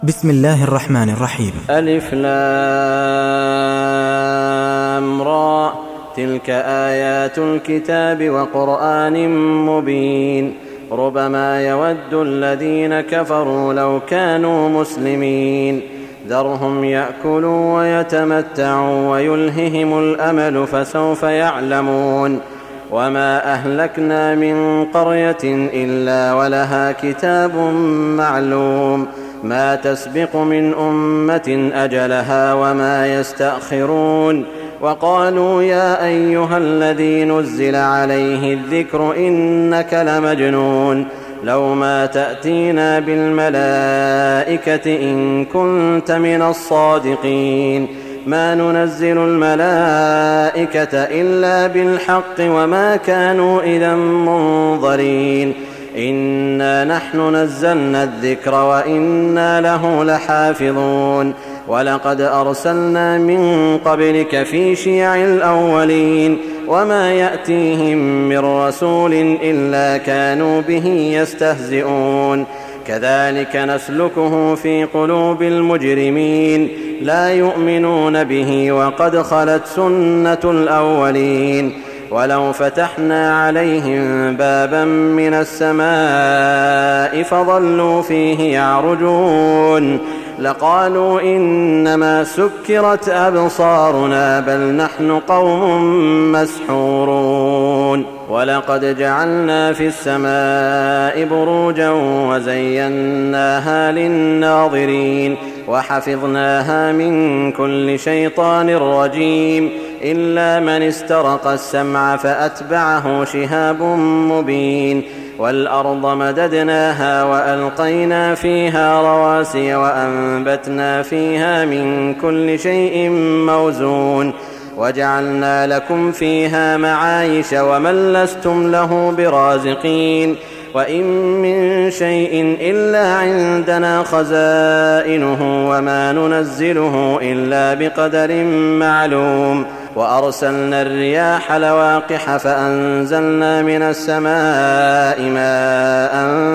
بسم الله الرحمن الرحيم. ألف لام را تلك آيات الكتاب وقرآن مبين ربما يود الذين كفروا لو كانوا مسلمين ذرهم يأكلوا ويتمتعوا ويلههم الأمل فسوف يعلمون وما أهلكنا من قرية إلا ولها كتاب معلوم ما تسبق من أمة أجلها وما يستأخرون وقالوا يا أيها الذي نزل عليه الذكر إنك لمجنون لو ما تأتينا بالملائكة إن كنت من الصادقين ما ننزل الملائكة إلا بالحق وما كانوا إذا منظرين إنا نحن نزلنا الذكر وإنا له لحافظون ولقد أرسلنا من قبلك في شيع الأولين وما يأتيهم من رسول إلا كانوا به يستهزئون كذلك نسلكه في قلوب المجرمين لا يؤمنون به وقد خلت سنة الأولين ولو فتحنا عليهم بابا من السماء فظلوا فيه يعرجون لقالوا إنما سكرت أبصارنا بل نحن قوم مسحورون ولقد جعلنا في السماء بروجا وزيناها للناظرين وحفظناها من كل شيطان رجيم إلا من استرق السمع فأتبعه شهاب مبين والأرض مددناها وألقينا فيها رواسي وأنبتنا فيها من كل شيء موزون وجعلنا لكم فيها معايش ومن لستم له برازقين وإن من شيء إلا عندنا خزائنه وما ننزله إلا بقدر معلوم وأرسلنا الرياح لواقح فأنزلنا من السماء ماء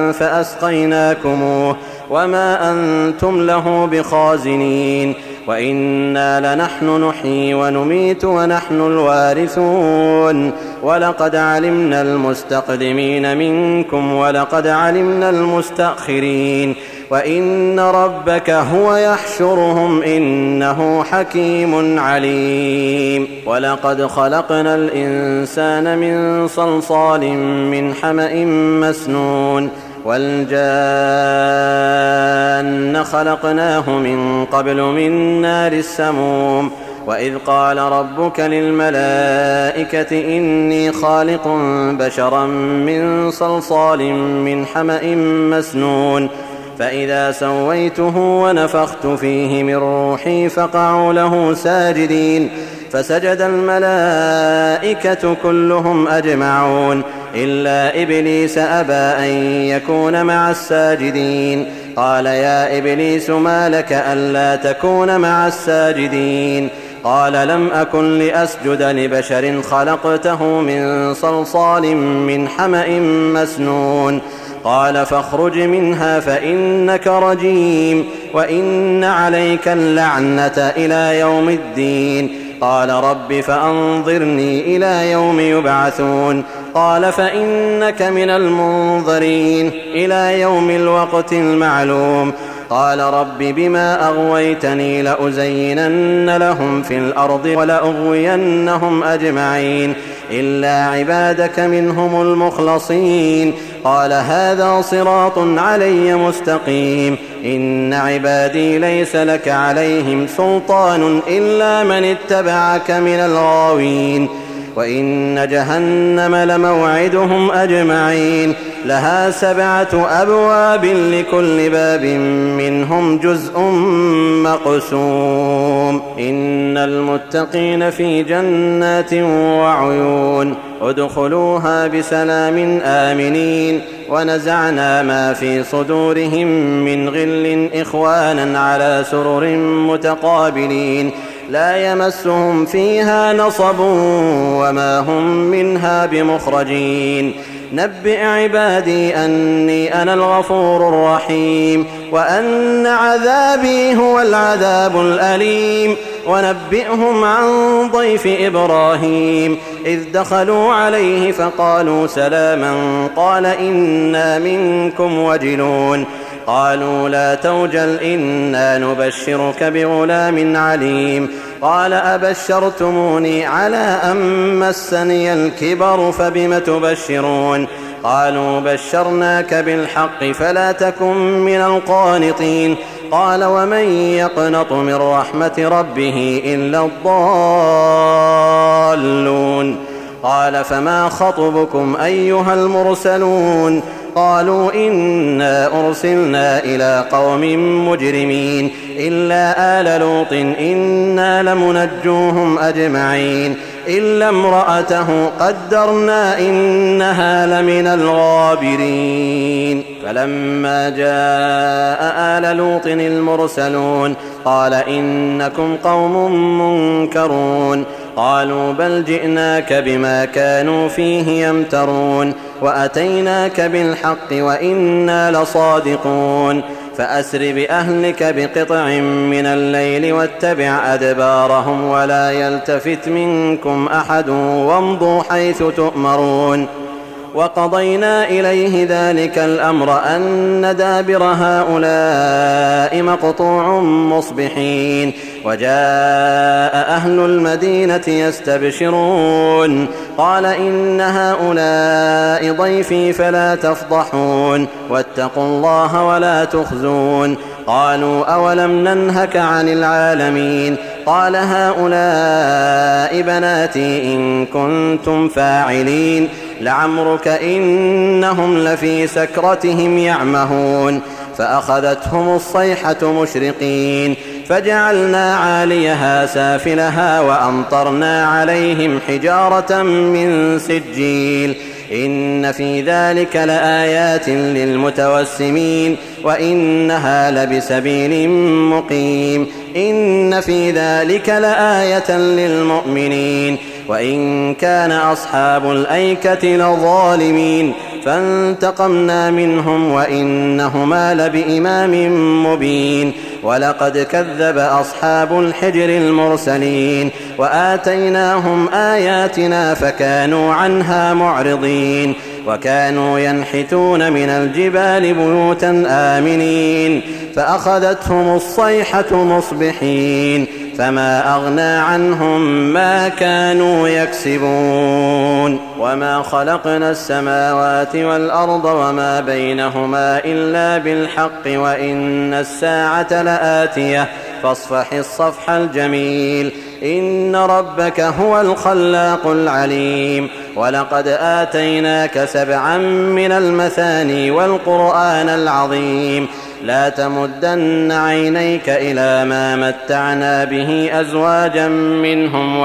فأسقيناكموه وما أنتم له بخازنين وإنا لنحن نحيي ونميت ونحن الوارثون ولقد علمنا المستقدمين منكم ولقد علمنا المستأخرين وإن ربك هو يحشرهم إنه حكيم عليم ولقد خلقنا الإنسان من صلصال من حمأ مسنون والجان خلقناه من قبل من نار السموم وإذ قال ربك للملائكة إني خالق بشرا من صلصال من حمأ مسنون فإذا سويته ونفخت فيه من روحي فقعوا له ساجدين فسجد الملائكة كلهم أجمعون إلا إبليس أبى أن يكون مع الساجدين قال يا إبليس ما لك ألا تكون مع الساجدين قال لم أكن لأسجد لبشر خلقته من صلصال من حمأ مسنون قال فاخرج منها فإنك رجيم وإن عليك اللعنة إلى يوم الدين قال رب فأنظرني إلى يوم يبعثون قال فإنك من المنظرين إلى يوم الوقت المعلوم قال رب بما أغويتني لأزينن لهم في الأرض ولأغوينهم أجمعين إلا عبادك منهم المخلصين قال هذا صراط علي مستقيم إن عبادي ليس لك عليهم سلطان إلا من اتبعك من الغاوين وإن جهنم لموعدهم أجمعين لها 7 أبواب لكل باب منهم جزء مقسوم إن المتقين في جنات وعيون ادخلوها بسلام آمنين ونزعنا ما في صدورهم من غل إخوانا على سرر متقابلين لا يمسهم فيها نصب وما هم منها بمخرجين نبئ عبادي أني أنا الغفور الرحيم وأن عذابي هو العذاب الأليم ونبئهم عن ضيف إبراهيم إذ دخلوا عليه فقالوا سلاما قال إنا منكم وجلون قالوا لا توجل إنا نبشرك بغلام عليم قال أبشرتموني على أن مسني الكبر فبم تبشرون قالوا بشرناك بالحق فلا تكن من القانطين قال ومن يقنط من رحمة ربه إلا الضالون قال فما خطبكم أيها المرسلون قالوا إنا أرسلنا إلى قوم مجرمين إلا آل لوط إنا لمنجوهم أجمعين إلا امرأته قدرنا إنها لمن الغابرين فلما جاء آل لوط المرسلون قال إنكم قوم منكرون قالوا بل جئناك بما كانوا فيه يمترون وأتيناك بالحق وإنا لصادقون فأسر بأهلك بقطع من الليل واتبع أدبارهم ولا يلتفت منكم أحد وامضوا حيث تؤمرون وقضينا إليه ذلك الأمر أن دابر هؤلاء مقطوع مصبحين وجاء أهل المدينة يستبشرون قال إن هؤلاء ضيفي فلا تفضحون واتقوا الله ولا تخزون قالوا أولم ننهك عن العالمين قال هؤلاء بناتي إن كنتم فاعلين لعمرك إنهم لفي سكرتهم يعمهون فأخذتهم الصيحة مشرقين فجعلنا عاليها سافلها وأمطرنا عليهم حجارة من سجيل إن في ذلك لآيات للمتوسمين وإنها لبسبيل مقيم إن في ذلك لآية للمؤمنين وإن كان أصحاب الأيكة لظالمين فانتقمنا منهم وإنهما لبإمام مبين ولقد كذب أصحاب الحجر المرسلين وآتيناهم آياتنا فكانوا عنها معرضين وكانوا ينحتون من الجبال بيوتا آمنين فأخذتهم الصيحة مصبحين فما أغنى عنهم ما كانوا يكسبون وما خلقنا السماوات والأرض وما بينهما إلا بالحق وإن الساعة لآتية فاصفح الصفح الجميل إن ربك هو الخلاق العليم ولقد آتيناك 7 من المثاني والقرآن العظيم لا تمدن عينيك إلى ما متعنا به أزواجا منهم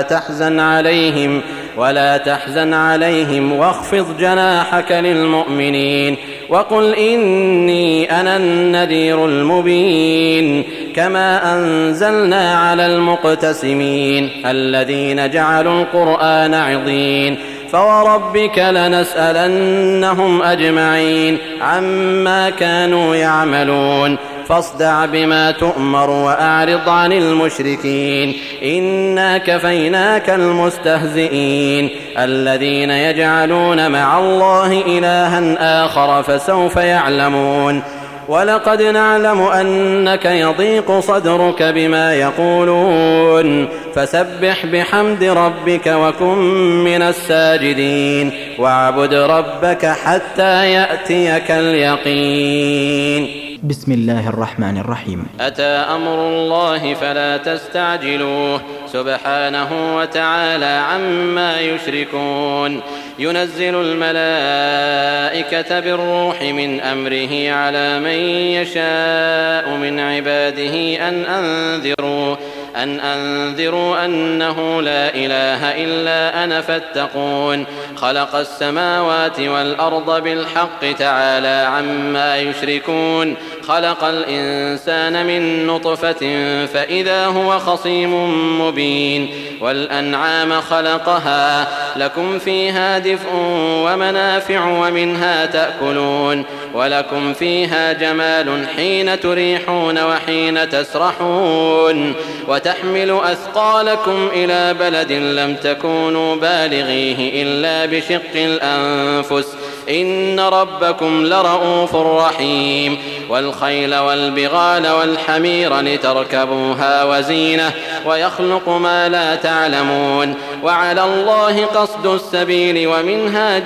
ولا تحزن عليهم واخفض جناحك للمؤمنين وقل إني أنا النذير المبين كما أنزلنا على المقتسمين الذين جعلوا القرآن عضين فوربك لنسألنهم أجمعين عما كانوا يعملون فاصدع بما تؤمر وأعرض عن المشركين إنا كفيناك المستهزئين الذين يجعلون مع الله إلها آخر فسوف يعلمون ولقد نعلم أنك يضيق صدرك بما يقولون فسبح بحمد ربك وكن من الساجدين واعبد ربك حتى يأتيك اليقين. بسم الله الرحمن الرحيم. أتى أمر الله فلا تستعجلوه سبحانه وتعالى عما يشركون ينزل الملائكة بالروح من أمره على من يشاء من عباده أن أنذروا أنه لا إله إلا أنا فاتقون خلق السماوات والأرض بالحق تعالى عما يشركون خلق الإنسان من نطفة فإذا هو خصيم مبين والأنعام خلقها لكم فيها دفء ومنافع ومنها تأكلون ولكم فيها جمال حين تريحون وحين تسرحون وتحمل أثقالكم إلى بلد لم تكونوا بالغيه إلا بشق الأنفس إن ربكم لرؤوف رحيم والخيل والبغال والحمير لتركبوها وزينة ويخلق ما لا تعلمون وعلى الله قصد السبيل ومنها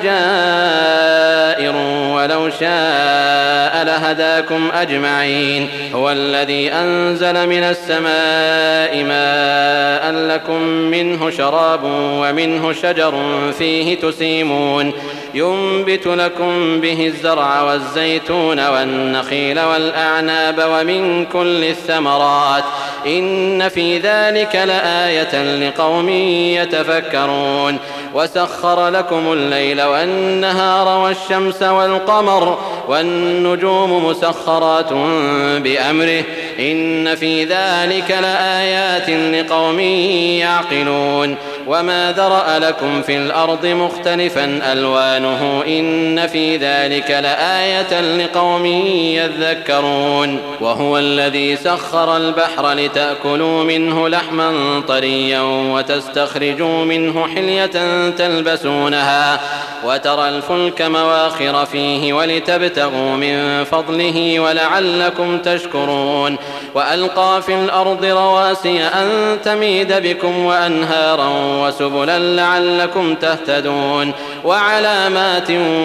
جائر ولو شاء لهداكم أجمعين هو الذي أنزل من السماء ماء لكم منه شراب ومنه شجر فيه تسيمون ينبت لكم به الزرع والزيتون والنخيل والأعناب ومن كل الثمرات إن في ذلك لآية لقوم يتفكرون وسخر لكم الليل والنهار والشمس والقمر والنجوم مسخرات بأمره إن في ذلك لآيات لقوم يعقلون وما ذرأ لكم في الأرض مختلفا ألوانه إن في ذلك لآية لقوم يذكرون وهو الذي سخر البحر لتأكلوا منه لحما طريا وتستخرجوا منه حلية تلبسونها وترى الفلك مواخر فيه ولتبتغوا من فضله ولعلكم تشكرون وألقى في الأرض رواسي أن تميد بكم وأنهارا وسبلا لعلكم تهتدون وعلامات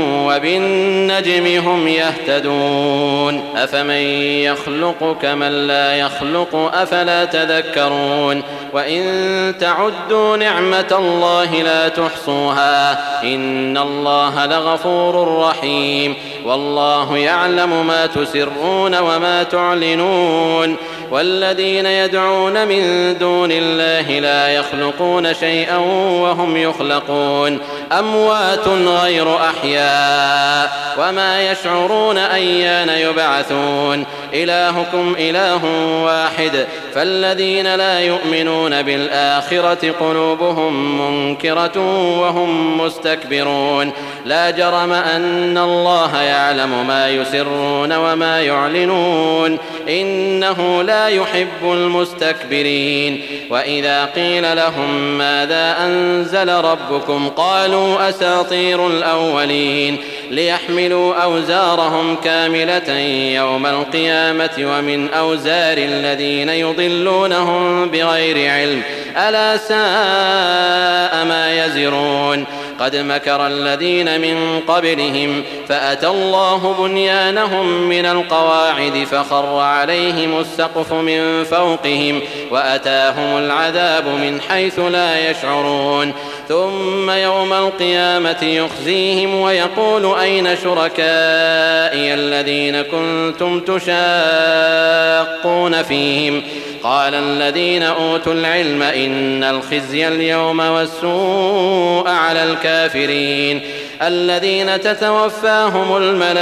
وبالنجم هم يهتدون أفمن يخلق كمن لا يخلق أفلا تذكرون وإن تعدوا نعمة الله لا تحصوها إن الله لغفور رحيم والله يعلم ما تسرون وما تعلنون والذين يدعون من دون الله لا يخلقون شيئا وهم يخلقون أموات غير أحياء وما يشعرون أيان يبعثون إلهكم إله واحد فالذين لا يؤمنون بالآخرة قلوبهم منكرة وهم مستكبرون لا جرم أن الله يعلم ما يسرون وما يعلنون إنه لا يحب المستكبرين وإذا قيل لهم ماذا أنزل ربكم قالوا أساطير الأولين ليحملوا أوزارهم كاملة يوم القيامة ومن أوزار الذين يضلونهم بغير علم ألا ساء ما يزرون قد مكر الذين من قبلهم فأتى الله بنيانهم من القواعد فخر عليهم السقف من فوقهم وأتاهم العذاب من حيث لا يشعرون ثم يوم القيامة يخزيهم ويقول أين شركائي الذين كنتم تشاقون فيهم قال الذين أوتوا العلم إن الخزي اليوم والسوء على الكافرين الذين تتوفاهم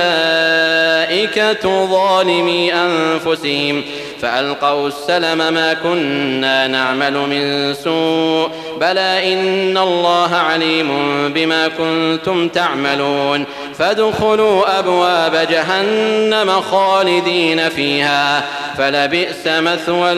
الملائكة ظالمي أنفسهم فألقوا السلم ما كنا نعمل من سوء بلى إن الله عليم بما كنتم تعملون فادخلوا أبواب جهنم خالدين فيها فلبئس مثوى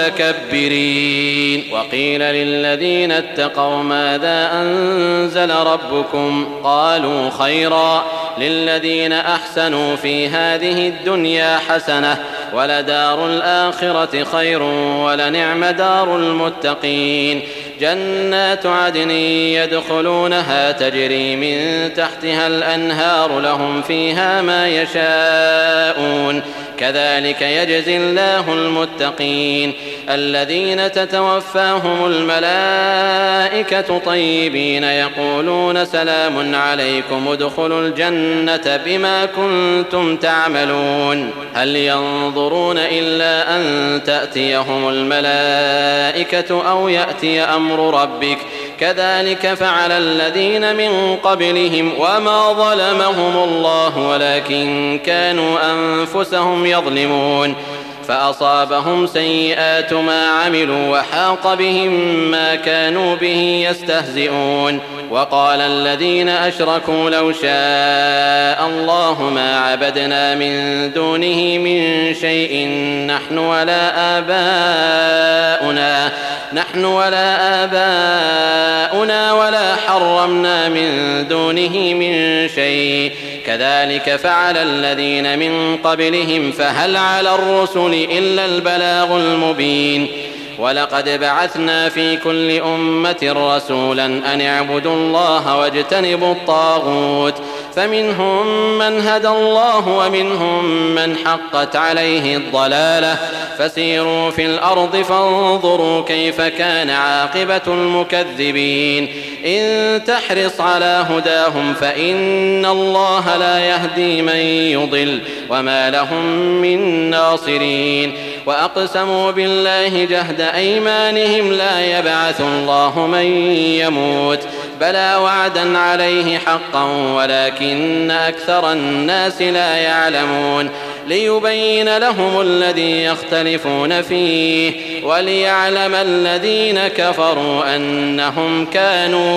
المتكبرين وقيل للذين اتقوا ماذا أنزل ربكم قالوا خيرا للذين أحسنوا في هذه الدنيا حسنة ولدار الآخرة خير ولنعم دار المتقين جنات عدن يدخلونها تجري من تحتها الأنهار لهم فيها ما يشاءون كذلك يجزي الله المتقين الذين تتوفاهم الملائكة طيبين يقولون سلام عليكم ادخلوا الجنة بما كنتم تعملون هل ينظرون إلا أن تأتيهم الملائكة أو يأتي أمر ربك كذلك فعل الذين من قبلهم وما ظلمهم الله ولكن كانوا أنفسهم يظلمون فأصابهم سيئات ما عملوا وحاق بهم ما كانوا به يستهزئون. وقال الذين أشركوا لو شاء الله ما عبدنا من دونه من شيء نحن ولا آباؤنا ولا حرمنا من دونه من شيء كذلك فعل الذين من قبلهم فهل على الرسل إلا البلاغ المبين. ولقد بعثنا في كل أمة رسولا أن اعبدوا الله واجتنبوا الطاغوت فمنهم من هدى الله ومنهم من حقت عليه الضلالة فسيروا في الأرض فانظروا كيف كان عاقبة المكذبين. إن تحرص على هداهم فإن الله لا يهدي من يضل وما لهم من ناصرين. وأقسموا بالله جهد أيمانهم لا يبعث الله من يموت بلى وعدا عليه حقا ولكن أكثر الناس لا يعلمون. ليبين لهم الذي يختلفون فيه وليعلم الذين كفروا أنهم كانوا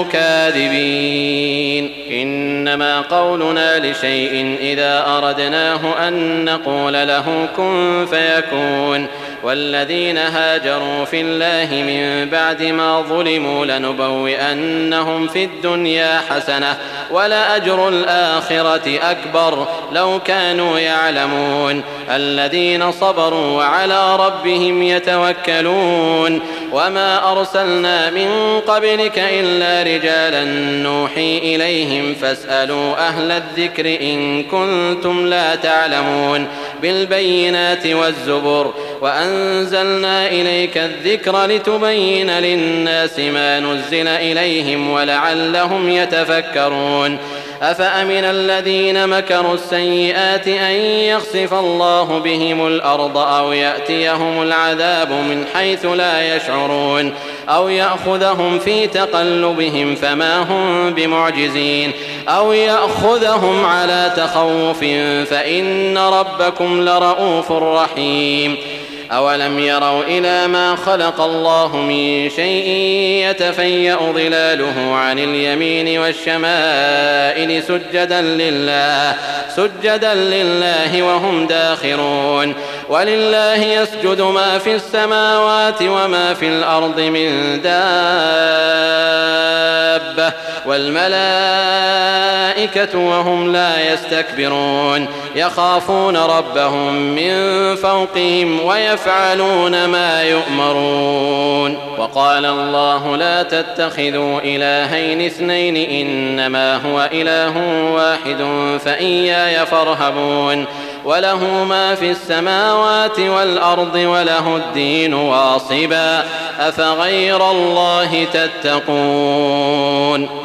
كاذبين. إنما قولنا لشيء إذا أردناه أن نقول له كن فيكون. والذين هاجروا في الله من بعد ما ظلموا لنبوئنهم في الدنيا حسنة ولأجر الآخرة أكبر لو كانوا يعلمون. الذين صبروا وعلى ربهم يتوكلون. وما أرسلنا من قبلك إلا رجالا نوحي إليهم فاسألوا أهل الذكر إن كنتم لا تعلمون بالبينات والزبر وأنزلنا إليك الذكر لتبين للناس ما نزل إليهم ولعلهم يتفكرون. أفأمن الذين مكروا السيئات أن يخسف الله بهم الأرض أو يأتيهم العذاب من حيث لا يشعرون أو يأخذهم في تقلبهم فما هم بمعجزين أو يأخذهم على تخوف فإن ربكم لرؤوف رحيم. أولم يروا إلى ما خلق الله من شيء يتفيأ ظلاله عن اليمين والشمائل سجدا لله وهم داخرون. ولله يسجد ما في السماوات وما في الأرض من دابة والملائكة وهم لا يستكبرون يخافون ربهم من فوقهم ويفعلون ما يؤمرون. وقال الله لا تتخذوا إلهين اثنين إنما هو إله واحد فإياي فارهبون. وله ما في السماوات والأرض وله الدين واصبا أفغير الله تتقون.